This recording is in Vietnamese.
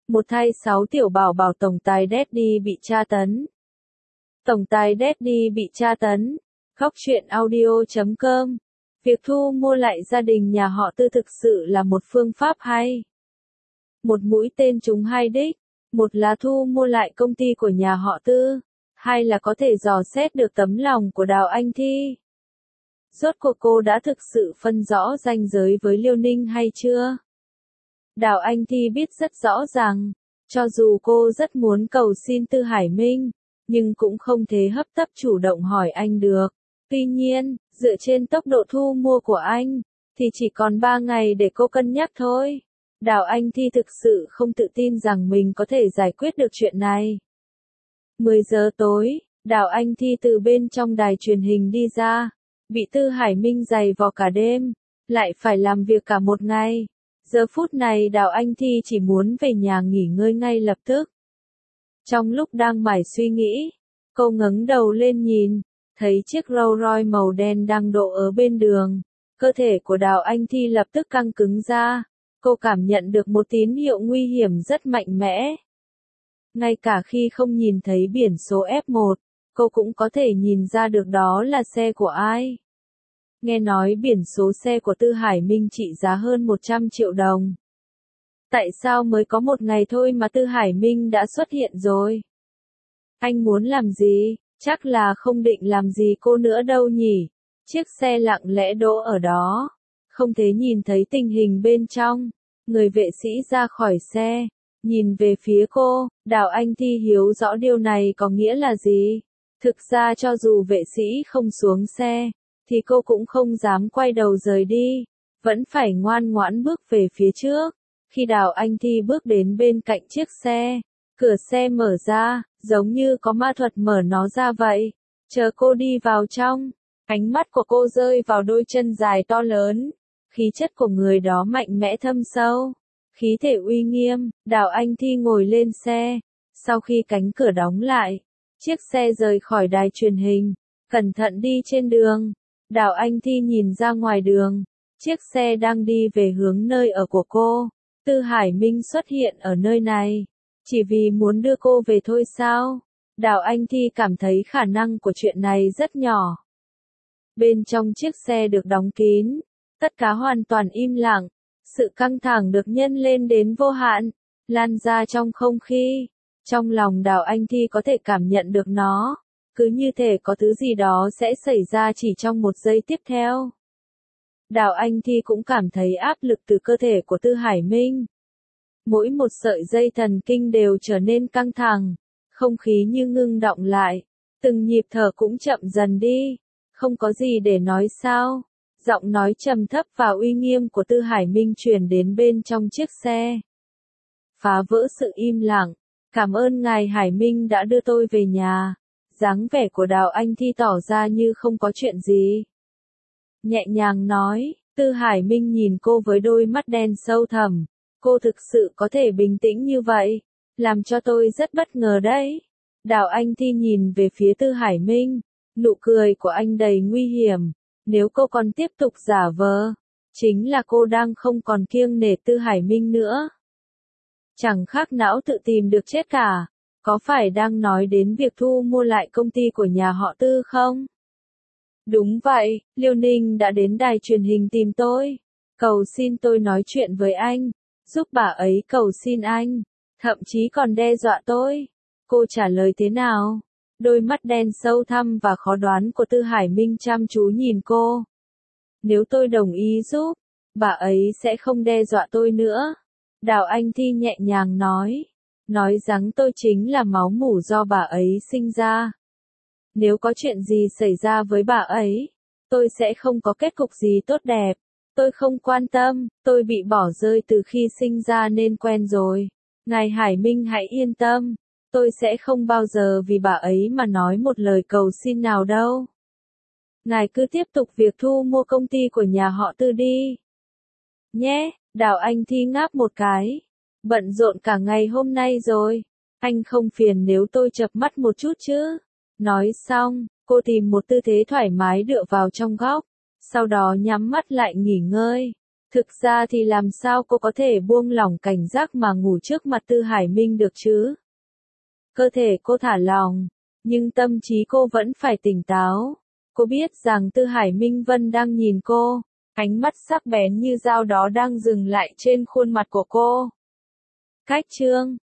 Một thay 6 tiểu bảo bảo tổng tài Daddy bị tra tấn. Tổng tài Daddy bị tra tấn. Khóc chuyện audio.com. Việc thu mua lại gia đình nhà họ Tư thực sự là một phương pháp hay. Một mũi tên trúng hai đích. Một là thu mua lại công ty của nhà họ Tư. Hai là có thể dò xét được tấm lòng của Đào Anh Thi. Rốt cuộc cô đã thực sự phân rõ ranh giới với Liêu Ninh hay chưa? Đào Anh Thi biết rất rõ rằng, cho dù cô rất muốn cầu xin Tư Hải Minh, nhưng cũng không thể hấp tấp chủ động hỏi anh được. Tuy nhiên, dựa trên tốc độ thu mua của anh, thì chỉ còn 3 ngày để cô cân nhắc thôi. Đào Anh Thi thực sự không tự tin rằng mình có thể giải quyết được chuyện này. 10 giờ tối, Đào Anh Thi từ bên trong đài truyền hình đi ra, bị Tư Hải Minh giày vò cả đêm, lại phải làm việc cả một ngày. Giờ phút này Đào Anh Thi chỉ muốn về nhà nghỉ ngơi ngay lập tức. Trong lúc đang mải suy nghĩ, cô ngẩng đầu lên nhìn, thấy chiếc Rolls Royce màu đen đang đỗ ở bên đường. Cơ thể của Đào Anh Thi lập tức căng cứng ra, cô cảm nhận được một tín hiệu nguy hiểm rất mạnh mẽ. Ngay cả khi không nhìn thấy biển số F1, cô cũng có thể nhìn ra được đó là xe của ai. Nghe nói biển số xe của Tư Hải Minh trị giá hơn 100 triệu đồng. Tại sao mới có một ngày thôi mà Tư Hải Minh đã xuất hiện rồi? Anh muốn làm gì? Chắc là không định làm gì cô nữa đâu nhỉ? Chiếc xe lặng lẽ đỗ ở đó. Không thể nhìn thấy tình hình bên trong. Người vệ sĩ ra khỏi xe. Nhìn về phía cô, Đào Anh Thi hiểu rõ điều này có nghĩa là gì. Thực ra cho dù vệ sĩ không xuống xe, thì cô cũng không dám quay đầu rời đi. Vẫn phải ngoan ngoãn bước về phía trước. Khi Đào Anh Thi bước đến bên cạnh chiếc xe, cửa xe mở ra, giống như có ma thuật mở nó ra vậy. Chờ cô đi vào trong, ánh mắt của cô rơi vào đôi chân dài to lớn. Khí chất của người đó mạnh mẽ thâm sâu. Khí thể uy nghiêm. Đào Anh Thi ngồi lên xe. Sau khi cánh cửa đóng lại, chiếc xe rời khỏi đài truyền hình, cẩn thận đi trên đường. Đào Anh Thi nhìn ra ngoài đường, chiếc xe đang đi về hướng nơi ở của cô. Tư Hải Minh xuất hiện ở nơi này, chỉ vì muốn đưa cô về thôi sao? Đào Anh Thi cảm thấy khả năng của chuyện này rất nhỏ. Bên trong chiếc xe được đóng kín, tất cả hoàn toàn im lặng, sự căng thẳng được nhân lên đến vô hạn, lan ra trong không khí. Trong lòng Đào Anh Thi có thể cảm nhận được nó, cứ như thể có thứ gì đó sẽ xảy ra chỉ trong một giây tiếp theo. Đào Anh Thi cũng cảm thấy áp lực từ cơ thể của Tư Hải Minh. Mỗi một sợi dây thần kinh đều trở nên căng thẳng, không khí như ngưng đọng lại, từng nhịp thở cũng chậm dần đi. Không có gì để nói sao? Giọng nói trầm thấp và uy nghiêm của Tư Hải Minh truyền đến bên trong chiếc xe, phá vỡ sự im lặng. Cảm ơn ngài Hải Minh đã đưa tôi về nhà. Dáng vẻ của Đào Anh Thi tỏ ra như không có chuyện gì. Nhẹ nhàng nói, Tư Hải Minh nhìn cô với đôi mắt đen sâu thẳm. Cô thực sự có thể bình tĩnh như vậy, làm cho tôi rất bất ngờ đấy. Đào Anh Thi nhìn về phía Tư Hải Minh, nụ cười của anh đầy nguy hiểm. Nếu cô còn tiếp tục giả vờ, chính là cô đang không còn kiêng nể Tư Hải Minh nữa. Chẳng khác não tự tìm được chết cả. Có phải đang nói đến việc thu mua lại công ty của nhà họ Tư không? Đúng vậy, Liêu Ninh đã đến đài truyền hình tìm tôi. Cầu xin tôi nói chuyện với anh. Giúp bà ấy cầu xin anh. Thậm chí còn đe dọa tôi. Cô trả lời thế nào? Đôi mắt đen sâu thẳm và khó đoán của Tư Hải Minh chăm chú nhìn cô. Nếu tôi đồng ý giúp, bà ấy sẽ không đe dọa tôi nữa. Đào Anh Thi nhẹ nhàng nói rằng tôi chính là máu mủ do bà ấy sinh ra. Nếu có chuyện gì xảy ra với bà ấy, tôi sẽ không có kết cục gì tốt đẹp. Tôi không quan tâm, tôi bị bỏ rơi từ khi sinh ra nên quen rồi. Ngài Hải Minh hãy yên tâm, tôi sẽ không bao giờ vì bà ấy mà nói một lời cầu xin nào đâu. Ngài cứ tiếp tục việc thu mua công ty của nhà họ Tư đi. Nhé, Đào Anh Thi ngáp một cái. Bận rộn cả ngày hôm nay rồi. Anh không phiền nếu tôi chợp mắt một chút chứ? Nói xong, cô tìm một tư thế thoải mái dựa vào trong góc. Sau đó nhắm mắt lại nghỉ ngơi. Thực ra thì làm sao cô có thể buông lỏng cảnh giác mà ngủ trước mặt Tư Hải Minh được chứ? Cơ thể cô thả lỏng, nhưng tâm trí cô vẫn phải tỉnh táo. Cô biết rằng Tư Hải Minh Vân đang nhìn cô, ánh mắt sắc bén như dao đó đang dừng lại trên khuôn mặt của cô. Cách chương